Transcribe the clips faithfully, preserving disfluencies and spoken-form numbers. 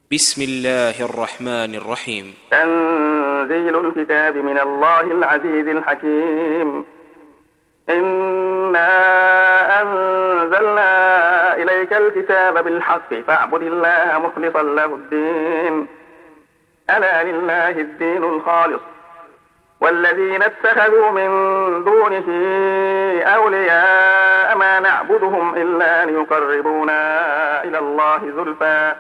بسم الله الرحمن الرحيم. تنزيل الكتاب من الله العزيز الحكيم. إنا أنزلنا إليك الكتاب بالحق فاعبد الله مخلصا له الدين، ألا لله الدين الخالص، والذين اتخذوا من دونه أولياء ما نعبدهم إلا ليقربونا إلى الله زلفى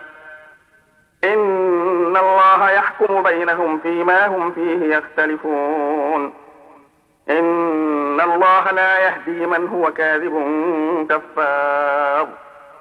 إن الله يحكم بينهم فيما هم فيه يختلفون. إن الله لا يهدي من هو كاذب كفار.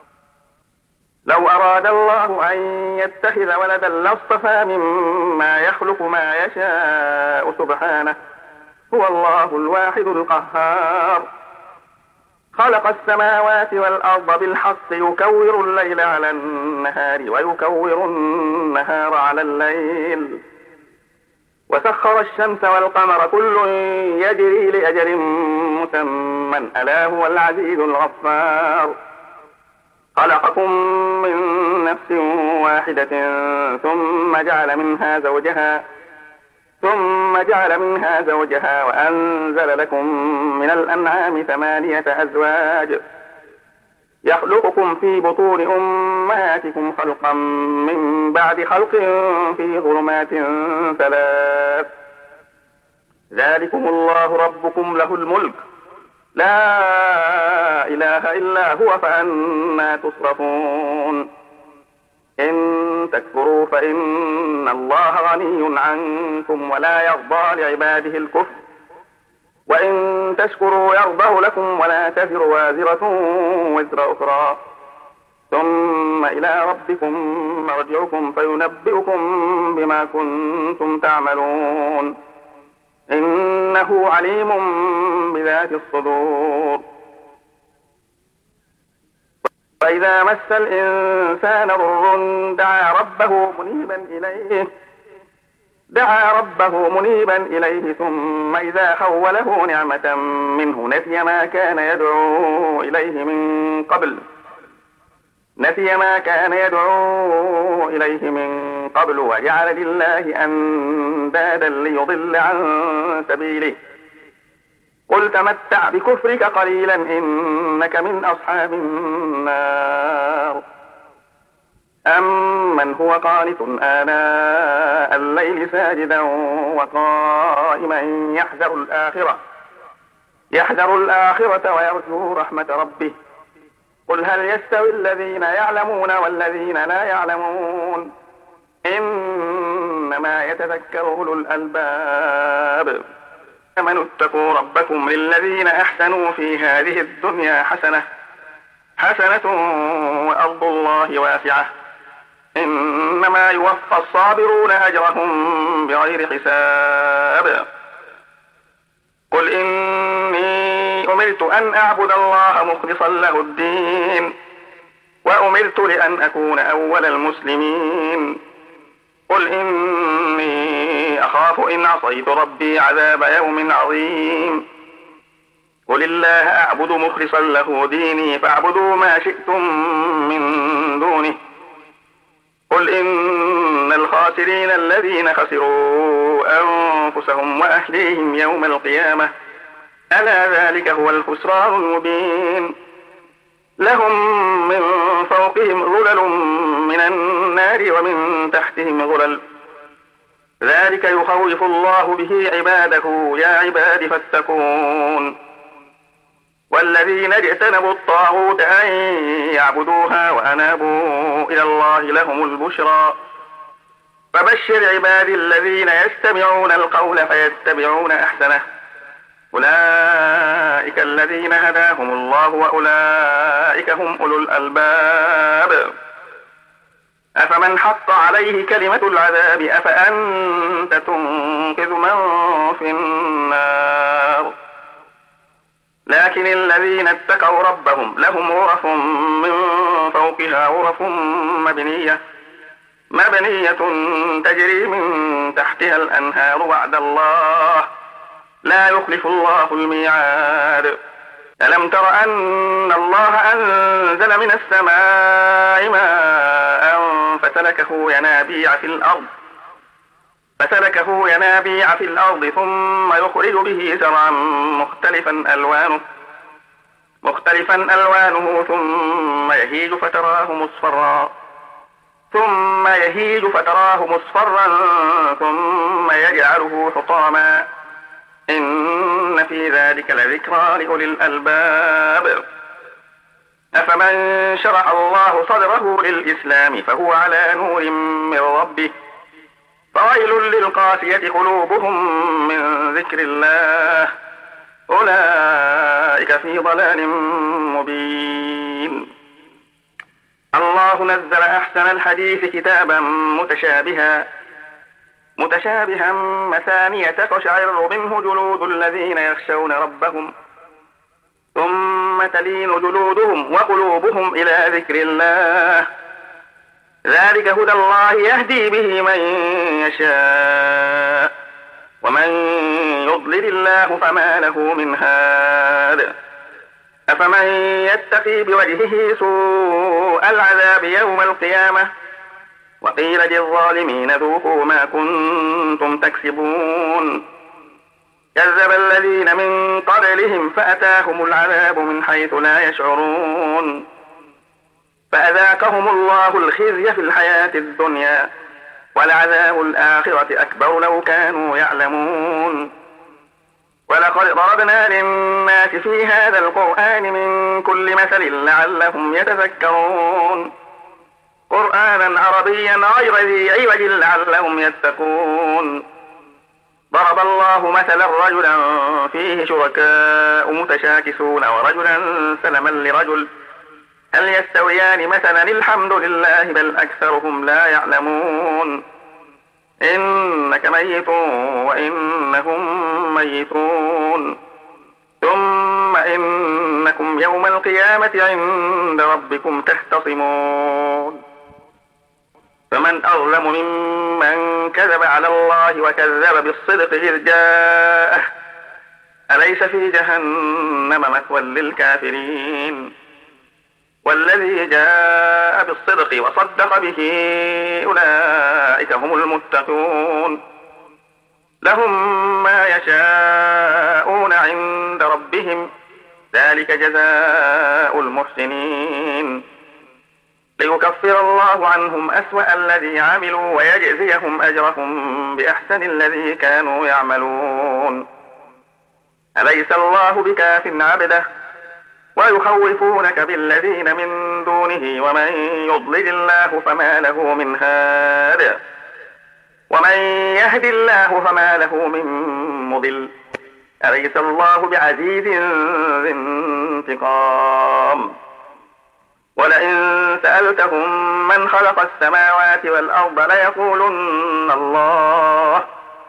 لو أراد الله أن يتخذ ولدا لاصطفى مما يخلق ما يشاء سبحانه، هو الله الواحد القهار. خلق السماوات والأرض بالحق يكور الليل على النهار ويكور النهار على الليل، وسخر الشمس والقمر كل يجري لأجل مسمى ألا هو العزيز الغفار. خلقكم من نفس واحدة ثم جعل منها زوجها ثم جعل منها زوجها وأنزل لكم من الأنعام ثمانية أزواج يخلقكم في بطون أمهاتكم خلقا من بعد خلق في ظلمات ثلاث، ذلكم الله ربكم له الملك لا إله إلا هو فأنى تصرفون. إن تكفروا فإن الله غني عنكم ولا يرضى لعباده الكفر، وإن تشكروا يرضه لكم ولا تزر وازرة وزر أخرى، ثم إلى ربكم مرجعكم فينبئكم بما كنتم تعملون، إنه عليم بذات الصدور. وإذا مس الإنسان ضر دعا ربه منيبا إليه دعا ربه منيبا إليه ثم إذا خوله نعمة منه نسي ما كان يدعو إليه من قبل نسي ما كان يدعو إليه من قبل وجعل لله أندادا ليضل عن سبيله. قل تمتع بكفرك قليلا إنك من أصحاب النار. أمن هو قانت آناء الليل ساجدا وقائما يحذر الآخرة يحذر الآخرة ويرجو رحمة ربه. قل هل يستوي الذين يعلمون والذين لا يعلمون، إنما يتذكر أولو الألباب. آمنوا اتقوا ربكم للذين أحسنوا في هذه الدنيا حسنة حسنة وأرض الله واسعة إنما يوفى الصابرون أجرهم بغير حساب. قل إني أمرت أن أعبد الله مخلصا له الدين وأمرت لأن أكون أول المسلمين. قل إني أخاف إن عصيت ربي عذاب يوم عظيم. قل الله أعبد مخلصا له ديني فاعبدوا ما شئتم من دونه. قل إن الخاسرين الذين خسروا أنفسهم وأهليهم يوم القيامة ألا ذلك هو الخسران المبين. لهم من فوقهم ظلل من النار ومن تحتهم ظلل ذلك يخوف الله به عباده يا عباد فاتقون. والذين اجتنبوا الطاغوت أن يعبدوها وأنابوا إلى الله لهم البشرى. فبشر عبادي الذين يستمعون القول فيتبعون أحسنه أولئك الذين هداهم الله وأولئك هم أولو الألباب. أفمن حق عليه كلمة العذاب أفأنت تنقذ من في النار. لكن الذين اتقوا ربهم لهم غرف من فوقها غرف مبنية مبنية تجري من تحتها الأنهار وعد الله لا يخلف الله الميعاد. ألم تر أن الله أنزل من السماء ماء فسلكه ينابيع في الأرض فسلكه ينابيع في الأرض ثم يخرج به زرعا مختلفا ألوانه مختلفا ألوانه ثم يهيج فتراه مصفرا ثم يهيج فتراه مصفرا ثم يجعله حطاما إن في ذلك لذكرى لأولي الألباب. أفمن شرح الله صدره للإسلام فهو على نور من ربه فويل للقاسية قلوبهم من ذكر الله أولئك في ضلال مبين. الله نزل أحسن الحديث كتابا متشابها متشابها مثانية تقشعر منه جلود الذين يخشون ربهم ثم تلين جلودهم وقلوبهم إلى ذكر الله ذلك هدى الله يهدي به من يشاء ومن يضلل الله فما له من هاد. أفمن يتقي بوجهه سوء العذاب يوم القيامة وقيل للظالمين ذوقوا ما كنتم تكسبون كذب الذين من قبلهم فأتاهم العذاب من حيث لا يشعرون فأذاقهم الله الخزي في الحياة الدنيا ولعذاب الآخرة أكبر لو كانوا يعلمون. ولقد ضربنا للناس في هذا القرآن من كل مثل لعلهم يتذكرون قرآنا عربيا غير ذي عوج لعلهم يتقون. ضرب الله مثلا رجلا فيه شركاء متشاكسون ورجلا سلما لرجل هل يستويان مثلا الحمد لله بل أكثرهم لا يعلمون. إنك ميت وإنهم ميتون ثم إنكم يوم القيامة عند ربكم تختصمون. فمن أظلم ممن كذب على الله وكذب بالصدق إذ جاءه أليس في جهنم مثوى للكافرين. والذي جاء بالصدق وصدق به أولئك هم المتقون لهم ما يشاءون عند ربهم ذلك جزاء المحسنين ليكفر الله عنهم أسوأ الذي عملوا ويجزيهم أجرهم بأحسن الذي كانوا يعملون. أليس الله بكاف عبده ويخوفونك بالذين من دونه ومن يضلل الله فما له من هاد ومن يهد الله فما له من مضل. أليس الله بعزيز ذي انتقام. ولئن سألتهم من خلق السماوات والأرض ليقولن الله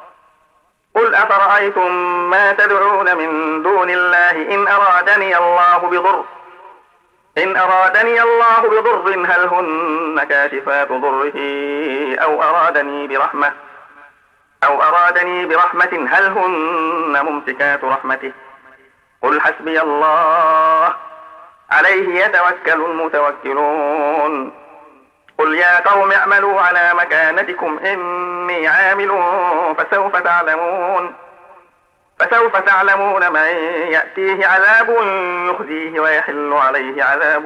قل أفرأيتم ما تدعون من دون الله إن أرادني الله بضر إن أرادني الله بضر هل هن كاشفات ضره أو أرادني برحمة أو أرادني برحمة هل هن ممسكات رحمته قل حسبي الله عليه يتوكل المتوكلون. قل يا قوم اعملوا على مكانتكم إني عامل فسوف تعلمون فسوف تعلمون من يأتيه عذاب يخزيه ويحل عليه عذاب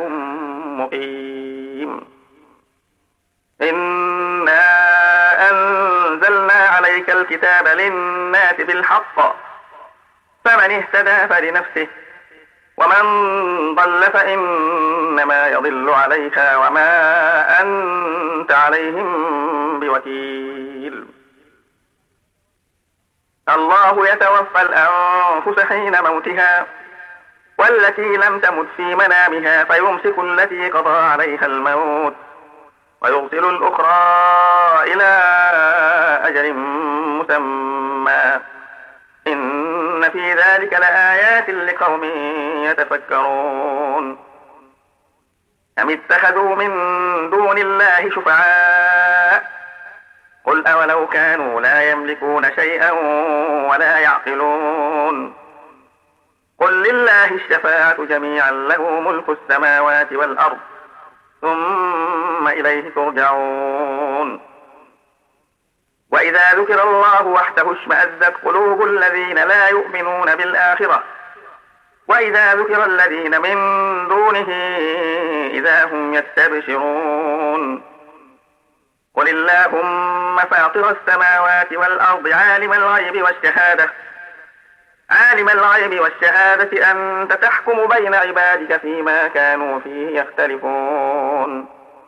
مقيم. إنا أنزلنا عليك الكتاب للناس بالحق فمن اهتدى فلنفسه ومن ضل فإنما يضل عليها وما أنت عليهم بوكيل. الله يتوفى الأنفس حين موتها والتي لم تمت في منامها فيمسك التي قضى عليها الموت ويرسل الأخرى إلى أجل مسمى إن في ذلك لآيات لقوم يتفكرون. أم اتخذوا من دون الله شفعاء قل أولو كانوا لا يملكون شيئا ولا يعقلون قل لله الشفاعة جميعا له ملك السماوات والأرض ثم إليه ترجعون. وإذا ذكر الله وحده اشمأزت قلوب الذين لا يؤمنون بالآخرة وإذا ذكر الذين من دونه إذا هم يستبشرون. قل اللهم فاطر السماوات والأرض عالم الغيب والشهادة عالم الغيب والشهادة أنت تحكم بين عبادك فيما كانوا فيه يختلفون.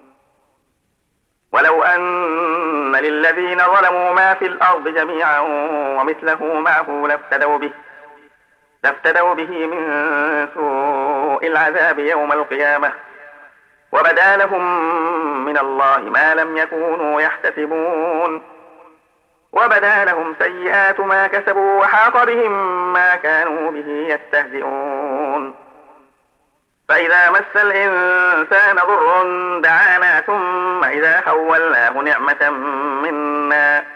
ولو أن للذين ظلموا ما في الأرض جميعا ومثله معه لافتدوا به لافتدوا به من سوء العذاب يوم القيامة وبدا لهم من الله ما لم يكونوا يحتسبون. وبدا لهم سيئات ما كسبوا وحاق بهم ما كانوا به يستهزئون. فإذا مس الإنسان ضر دعانا ثم إذا خولناه نعمة منا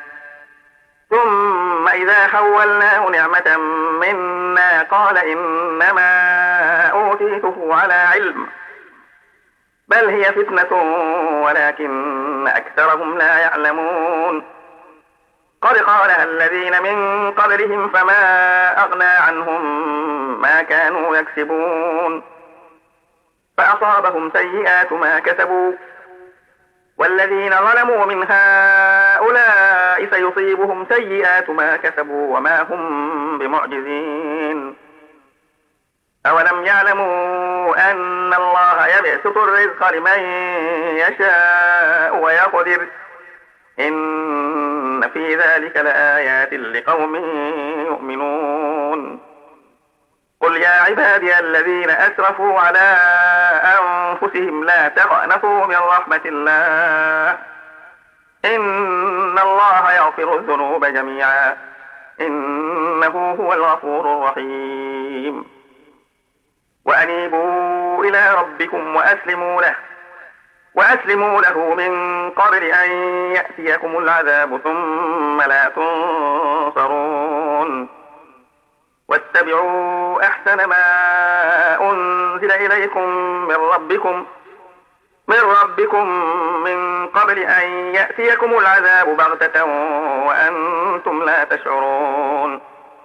ثم إذا خولناه نعمة منا قال إنما أوتيته على علم بل هي فتنة ولكن أكثرهم لا يعلمون. قد قالها الذين من قبلهم فما أغنى عنهم ما كانوا يكسبون فأصابهم سيئات ما كسبوا والذين ظلموا من هؤلاء سيصيبهم سيئات ما كسبوا وما هم بمعجزين. أولم يعلموا أن الله يبسط الرزق لمن يشاء ويقدر إن في ذلك لآيات لقوم يؤمنون. قل يا عبادي الذين أسرفوا على أنفسهم لا تقنطوا من رحمة الله إن الله يغفر الذنوب جميعا إنه هو الغفور الرحيم. وأنيبوا إلى ربكم وأسلموا له وأسلموا له من قبل أن يأتيكم العذاب ثم لا تنصرون. واتبعوا أحسن ما أنزل إليكم من ربكم من ربكم من قبل أن يأتيكم العذاب بغتة وأنتم لا تشعرون.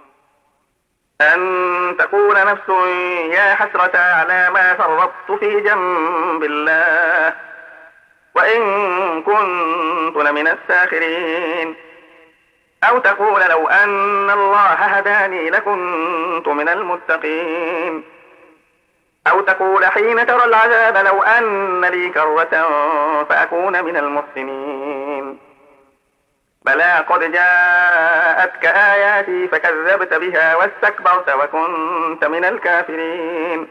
أن تقول نفس يا حسرة على ما فرطت في جنب الله وإن كنت لمن الساخرين. أو تقول لو أن الله هداني لكنت من المتقين. أو تقول حين ترى العذاب لو أن لي كرة فأكون من المحسنين. بلى قد جاءتك آياتي فكذبت بها واستكبرت وكنت من الكافرين.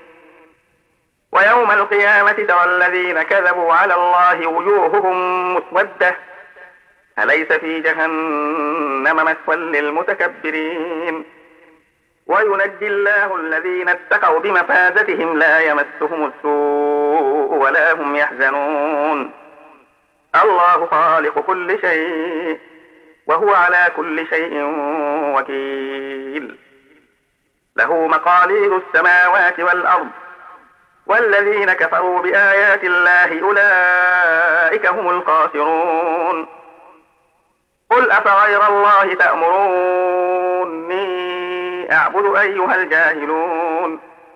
ويوم القيامة ترى الذين كذبوا على الله وجوههم مسودة أليس في جهنم مثوى للمتكبرين. وينجي الله الذين اتقوا بمفازتهم لا يمسهم السوء ولا هم يحزنون. الله خالق كل شيء وهو على كل شيء وكيل. له مقاليد السماوات والأرض والذين كفروا بآيات الله أولئك هم الخاسرون. قل أفغير الله تأمروني أعبد أيها الجاهلون.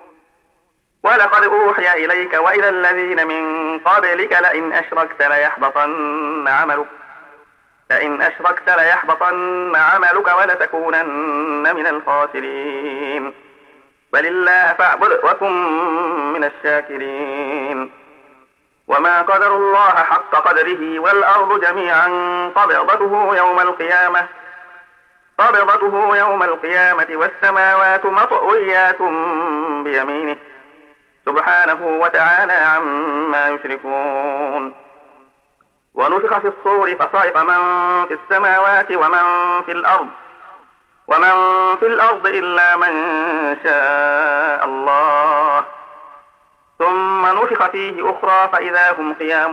ولقد أوحي إليك وإلى الذين من قبلك لئن أشركت ليحبطن عملك لئن أشركت ليحبطن عملك ولتكونن من الخاسرين. بل الله فاعبد وكن من الشاكرين. وما قدر الله حق قدره والأرض جميعا قبضته يوم القيامة قبضته يوم القيامة والسماوات مطويات بيمينه سبحانه وتعالى عما يشركون. ونفخ في الصور فصعق من في السماوات ومن في الأرض ومن في الأرض إلا من شاء الله ثم نفخ فيه أخرى فإذا هم قيام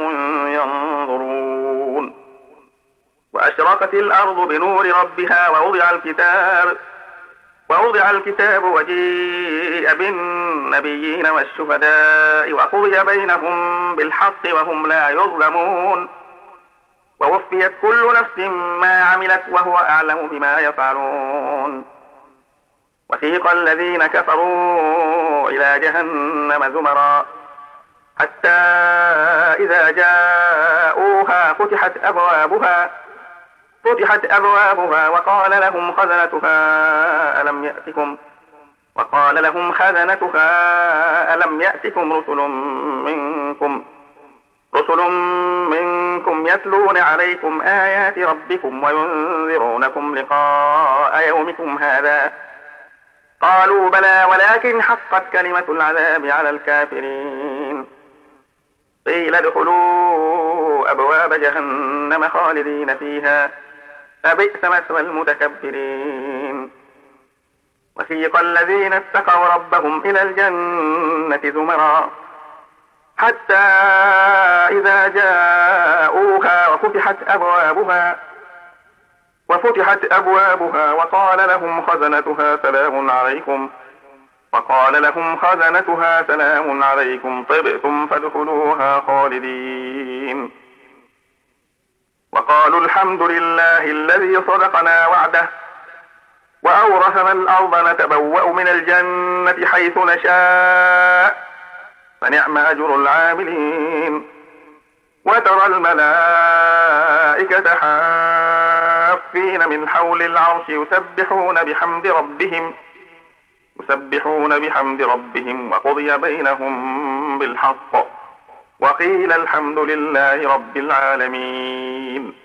ينظرون. وأشرقت الأرض بنور ربها ووضع الكتاب ووضع الكتاب وجيء بالنبي والنبيين والشهداء وقضي بينهم بالحق وهم لا يظلمون ووفيت كل نفس ما عملت وهو أعلم بما يفعلون. وسيق الذين كفروا إلى جهنم زمرا حتى إذا جاءوها فتحت أبوابها فتحت أبوابها وقال لهم خزنتها ألم يأتكم وقال لهم خزنتها ألم يأتكم رسل منكم رسل منكم يتلون عليكم آيات ربكم وينذرونكم لقاء يومكم هذا قالوا بلى ولكن حقت كلمة العذاب على الكافرين. قيل ادخلوا أبواب جهنم خالدين فيها فبئس مثوى المتكبرين. وسيق الذين اتقوا ربهم إلى الجنة زمرا حتى إذا جاءوها وفتحت أبوابها وفتحت أبوابها وقال لهم خزنتها سلام عليكم وقال لهم خزنتها سلام عليكم طبتم فادخلوها خالدين. وقالوا الحمد لله الذي صدقنا وعده وأورثنا الأرض نتبوأ من الجنة حيث نشاء فنعم أجر العاملين. وترى الملائكة حافين من حول العرش يسبحون بحمد ربهم يسبحون بحمد ربهم وقضي بينهم بالحق وقيل الحمد لله رب العالمين.